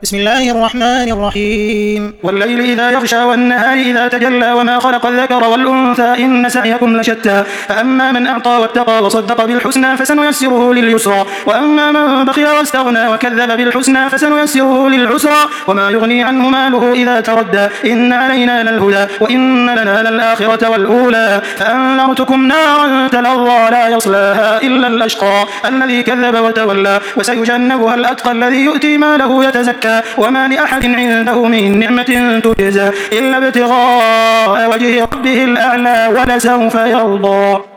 بسم الله الرحمن الرحيم والليل إذا يغشى والنهار إذا تجلى وما خلق الذكر والأنثى إن سعيكم لشتى فأما من أعطى واتقى وصدق بالحسنى فسنيسره لليسرى وأما من بخل واستغنى وكذب بالحسنى فسنيسره للعسرى وما يغني عنه ماله إذا تردى إن علينا للهدى وإن لنا للآخرة والأولى فأنذرتكم نارا تلظى لا يصلاها إلا الأشقى الذي كذب وتولى وسيجنبها الأتقى الذي يؤتي ماله يتزكى وما لأحد عنده من نعمة تجزى إلا ابتغاء وجه ربه الأعلى ولسوف يرضى.